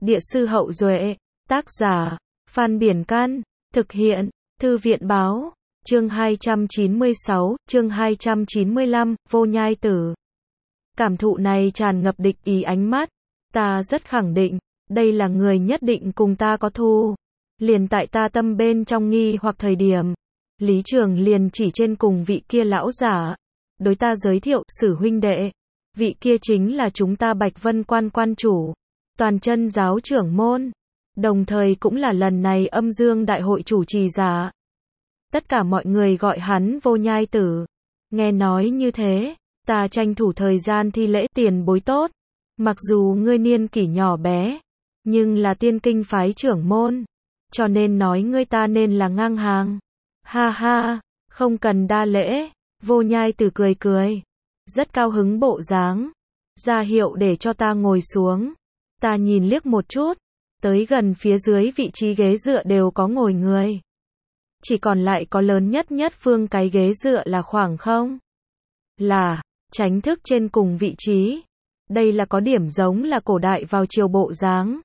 Địa sư Hậu Duệ, tác giả, Phan Biển Can, thực hiện, Thư viện Báo, chương 296, chương 295, Vô Nhai Tử. Cảm thụ này tràn ngập địch ý ánh mắt, ta rất khẳng định, đây là người nhất định cùng ta có thù. Liền tại ta tâm bên trong nghi hoặc thời điểm, Lý Trường liền chỉ trên cùng vị kia lão giả, đối ta giới thiệu, Sử huynh đệ, vị kia chính là chúng ta Bạch Vân Quan quan chủ, toàn chân giáo trưởng môn, đồng thời cũng là lần này âm dương đại hội chủ trì giả. Tất cả mọi người gọi hắn Vô Nhai Tử. Nghe nói như thế, ta tranh thủ thời gian thi lễ, tiền bối tốt. Mặc dù ngươi niên kỷ nhỏ bé, nhưng là tiên kinh phái trưởng môn, cho nên nói ngươi ta nên là ngang hàng. Ha ha, không cần đa lễ. Vô Nhai Tử cười cười, rất cao hứng bộ dáng, ra hiệu để cho ta ngồi xuống. Ta nhìn liếc một chút, tới gần phía dưới vị trí ghế dựa đều có ngồi người. Chỉ còn lại có lớn nhất phương cái ghế dựa là khoảng không. Là, tránh thức trên cùng vị trí. Đây là có điểm giống là cổ đại vào triều bộ dáng.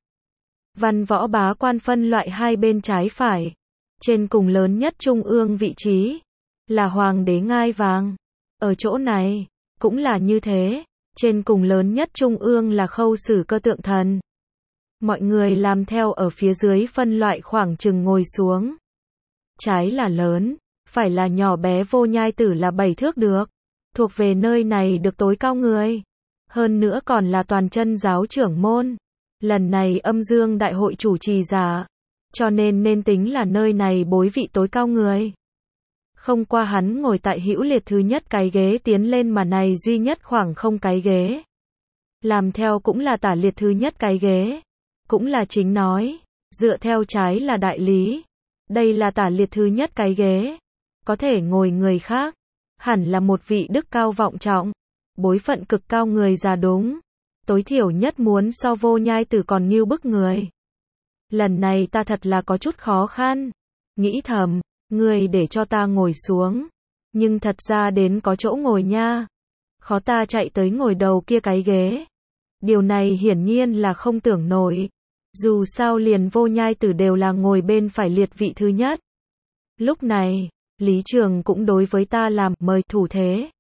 Văn võ bá quan phân loại hai bên trái phải. Trên cùng lớn nhất trung ương vị trí là hoàng đế ngai vàng. Ở chỗ này, cũng là như thế. Trên cùng lớn nhất trung ương là Khâu Sử Cơ tượng thần. Mọi người làm theo ở phía dưới phân loại khoảng chừng ngồi xuống. Trái là lớn, phải là nhỏ bé. Vô Nhai Tử là 7 thước được. Thuộc về nơi này được tối cao người. Hơn nữa còn là toàn chân giáo trưởng môn. Lần này âm dương đại hội chủ trì giả. Cho nên tính là nơi này bối vị tối cao người. Không qua hắn ngồi tại hữu liệt thứ nhất cái ghế tiến lên mà này duy nhất khoảng không cái ghế. Làm theo cũng là tả liệt thứ nhất cái ghế. Cũng là chính nói. Dựa theo trái là đại lý. Đây là tả liệt thứ nhất cái ghế. Có thể ngồi người khác. Hẳn là một vị đức cao vọng trọng. Bối phận cực cao người già đúng. Tối thiểu nhất muốn so Vô Nhai Tử còn nghiêu bức người. Lần này ta thật là có chút khó khăn. Nghĩ thầm, người để cho ta ngồi xuống. Nhưng thật ra đến có chỗ ngồi nha. Khó ta chạy tới ngồi đầu kia cái ghế. Điều này hiển nhiên là không tưởng nổi. Dù sao liền Vô Nhai Tử đều là ngồi bên phải liệt vị thứ nhất. Lúc này, Lý Trường cũng đối với ta làm mời thủ thế.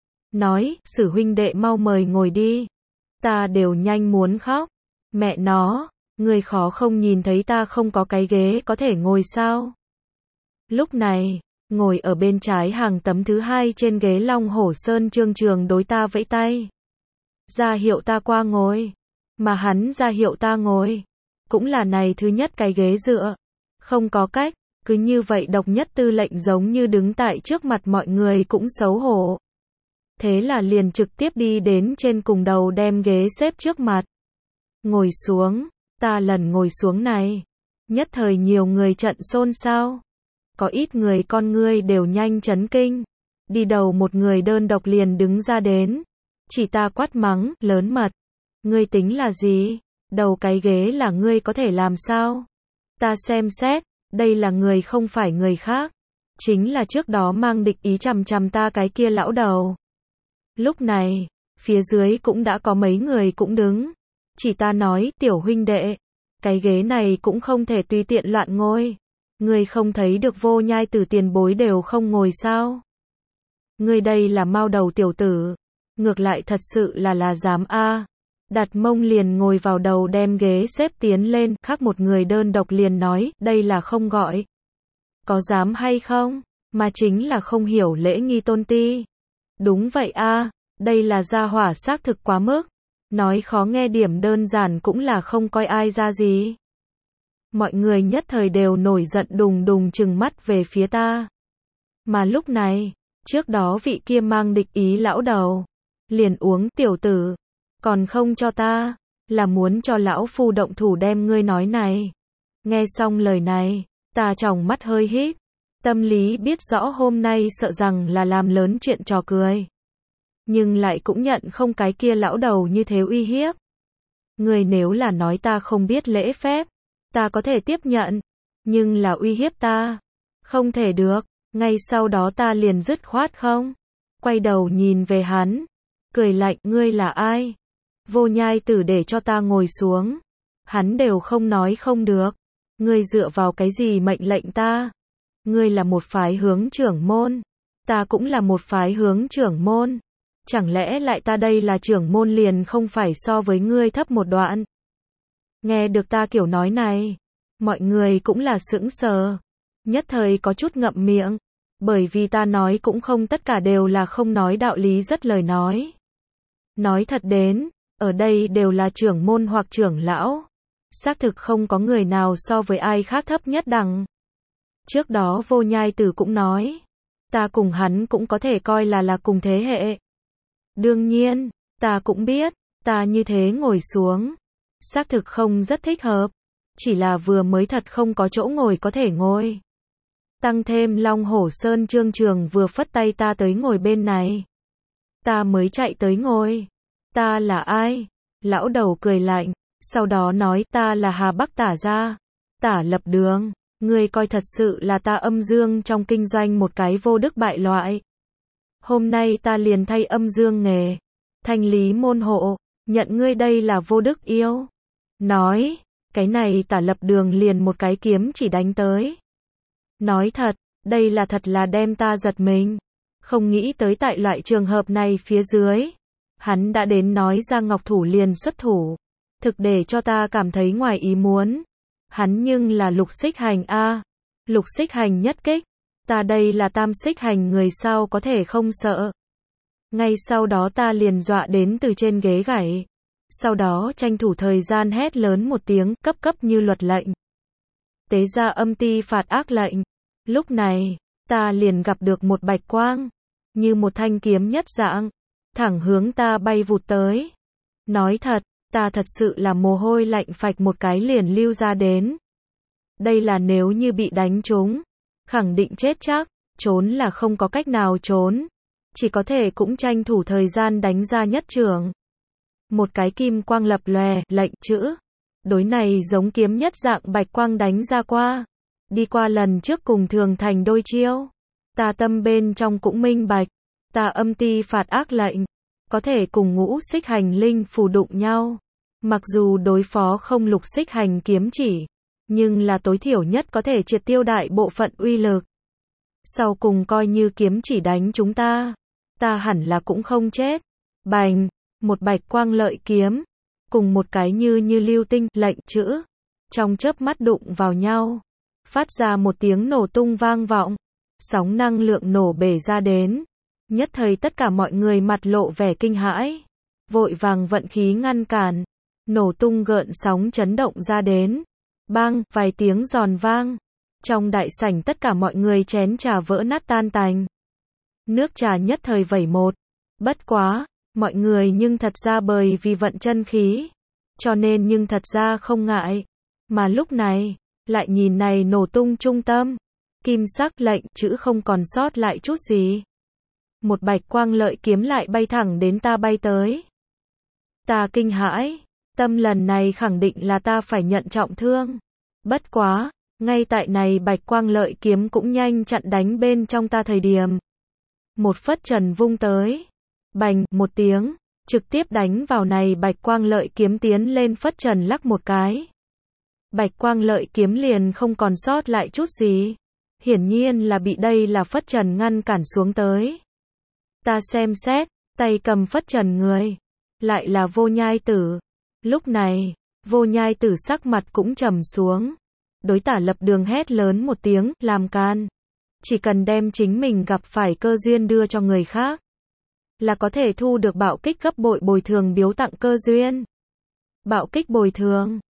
Nói, Sử huynh đệ mau mời ngồi đi. Ta đều nhanh muốn khóc. Mẹ nó, người khó không nhìn thấy ta không có cái ghế có thể ngồi sao? Lúc này, ngồi ở bên trái hàng tấm thứ hai trên ghế Long Hổ Sơn Trương Trường đối ta vẫy tay. Ra hiệu ta qua ngồi. Mà hắn ra hiệu ta ngồi. Cũng là này thứ nhất cái ghế dựa. Không có cách, cứ như vậy độc nhất tư lệnh giống như đứng tại trước mặt mọi người cũng xấu hổ. Thế là liền trực tiếp đi đến trên cùng đầu đem ghế xếp trước mặt. Ngồi xuống, ta lần ngồi xuống này. Nhất thời nhiều người trận xôn xao. Có ít người con ngươi đều nhanh chấn kinh. Đi đầu một người đơn độc liền đứng ra đến. Chỉ ta quát mắng, lớn mật. Ngươi tính là gì? Đầu cái ghế là ngươi có thể làm sao? Ta xem xét, đây là người không phải người khác. Chính là trước đó mang địch ý chằm chằm ta cái kia lão đầu. Lúc này, phía dưới cũng đã có mấy người cũng đứng. Chỉ ta nói, tiểu huynh đệ, cái ghế này cũng không thể tùy tiện loạn ngồi. Ngươi không thấy được Vô Nhai Tử tiền bối đều không ngồi sao? Ngươi đây là mao đầu tiểu tử. Ngược lại thật sự là dám a. Đặt mông liền ngồi vào đầu đem ghế xếp tiến lên, khác một người đơn độc liền nói, đây là không gọi. Có dám hay không? Mà chính là không hiểu lễ nghi tôn ti. Đúng vậy a, đây là gia hỏa xác thực quá mức. Nói khó nghe điểm đơn giản cũng là không coi ai ra gì. Mọi người nhất thời đều nổi giận đùng đùng trừng mắt về phía ta. Mà lúc này, trước đó vị kia mang địch ý lão đầu. Liền uống, tiểu tử. Còn không cho ta, là muốn cho lão phu động thủ đem ngươi nói này. Nghe xong lời này, ta tròng mắt hơi híp. Tâm lý biết rõ hôm nay sợ rằng là làm lớn chuyện trò cười. Nhưng lại cũng nhận không cái kia lão đầu như thế uy hiếp. Người nếu là nói ta không biết lễ phép, ta có thể tiếp nhận. Nhưng là uy hiếp ta, không thể được. Ngay sau đó ta liền dứt khoát không. Quay đầu nhìn về hắn. Cười lạnh, ngươi là ai? Vô Nhai Tử để cho ta ngồi xuống. Hắn đều không nói không được. Ngươi dựa vào cái gì mệnh lệnh ta? Ngươi là một phái hướng trưởng môn. Ta cũng là một phái hướng trưởng môn. Chẳng lẽ lại ta đây là trưởng môn liền không phải so với ngươi thấp một đoạn? Nghe được ta kiểu nói này, mọi người cũng là sững sờ. Nhất thời có chút ngậm miệng. Bởi vì ta nói cũng không tất cả đều là không nói đạo lý rất lời nói. Nói thật đến, ở đây đều là trưởng môn hoặc trưởng lão. Xác thực không có người nào so với ai khác thấp nhất đẳng. Trước đó Vô Nhai Tử cũng nói, ta cùng hắn cũng có thể coi là cùng thế hệ. Đương nhiên, ta cũng biết, ta như thế ngồi xuống, xác thực không rất thích hợp, chỉ là vừa mới thật không có chỗ ngồi có thể ngồi. Tăng thêm Long Hổ Sơn Trương Trường vừa phất tay ta tới ngồi bên này. Ta mới chạy tới ngồi. Ta là ai? Lão đầu cười lạnh, sau đó nói ta là Hà Bắc Tả Gia, Tả Lập Đường. Ngươi coi thật sự là ta âm dương trong kinh doanh một cái vô đức bại loại. Hôm nay ta liền thay âm dương nghề, thanh lý môn hộ, nhận ngươi đây là vô đức yêu. Nói, cái này Tả Lập Đường liền một cái kiếm chỉ đánh tới. Nói thật, đây là thật là đem ta giật mình. Không nghĩ tới tại loại trường hợp này phía dưới, hắn đã đến nói ra Ngọc Thủ liền xuất thủ. Thực để cho ta cảm thấy ngoài ý muốn. Hắn nhưng là Lục Xích Hành a. Lục Xích Hành nhất kích. Ta đây là Tam Xích Hành người sao có thể không sợ. Ngay sau đó ta liền dọa đến từ trên ghế gãy. Sau đó tranh thủ thời gian hét lớn một tiếng, cấp cấp như luật lệnh. Tế ra âm ti phạt ác lệnh. Lúc này, ta liền gặp được một bạch quang, như một thanh kiếm nhất dạng, thẳng hướng ta bay vụt tới. Nói thật, ta thật sự là mồ hôi lạnh phạch một cái liền lưu ra đến. Đây là nếu như bị đánh trúng, khẳng định chết chắc, trốn là không có cách nào trốn, chỉ có thể cũng tranh thủ thời gian đánh ra nhất trường. Một cái kim quang lập lòe, lệnh chữ. Đối này giống kiếm nhất dạng bạch quang đánh ra qua. Đi qua lần trước cùng Thường Thành đôi chiêu. Ta tâm bên trong cũng minh bạch. Ta âm ti phạt ác lệnh. Có thể cùng Ngũ Xích Hành linh phù đụng nhau. Mặc dù đối phó không Lục Xích Hành kiếm chỉ. Nhưng là tối thiểu nhất có thể triệt tiêu đại bộ phận uy lực. Sau cùng coi như kiếm chỉ đánh chúng ta. Ta hẳn là cũng không chết. Bành, một bạch quang lợi kiếm. Cùng một cái như lưu tinh, lệnh chữ. Trong chớp mắt đụng vào nhau. Phát ra một tiếng nổ tung vang vọng. Sóng năng lượng nổ bể ra đến. Nhất thời tất cả mọi người mặt lộ vẻ kinh hãi. Vội vàng vận khí ngăn cản. Nổ tung gợn sóng chấn động ra đến. Bang, vài tiếng giòn vang. Trong đại sảnh tất cả mọi người chén trà vỡ nát tan tành. Nước trà nhất thời vẩy một. Bất quá, mọi người nhưng thật ra bởi vì vận chân khí. Cho nên nhưng thật ra không ngại. Mà lúc này, lại nhìn này nổ tung trung tâm. Kim sắc lệnh chữ không còn sót lại chút gì. Một bạch quang lợi kiếm lại bay thẳng đến ta bay tới. Ta kinh hãi. Tâm lần này khẳng định là ta phải nhận trọng thương. Bất quá, ngay tại này bạch quang lợi kiếm cũng nhanh chặn đánh bên trong ta thời điểm. Một phất trần vung tới. Bành, một tiếng. Trực tiếp đánh vào này bạch quang lợi kiếm tiến lên phất trần lắc một cái. Bạch quang lợi kiếm liền không còn sót lại chút gì. Hiển nhiên là bị đây là phất trần ngăn cản xuống tới. Ta xem xét, tay cầm phất trần người. Lại là Vô Nhai Tử. Lúc này, Vô Nhai Tử sắc mặt cũng trầm xuống. Đối Tả Lập Đường hét lớn một tiếng, làm can. Chỉ cần đem chính mình gặp phải cơ duyên đưa cho người khác. Là có thể thu được bạo kích gấp bội bồi thường biếu tặng cơ duyên. Bạo kích bồi thường.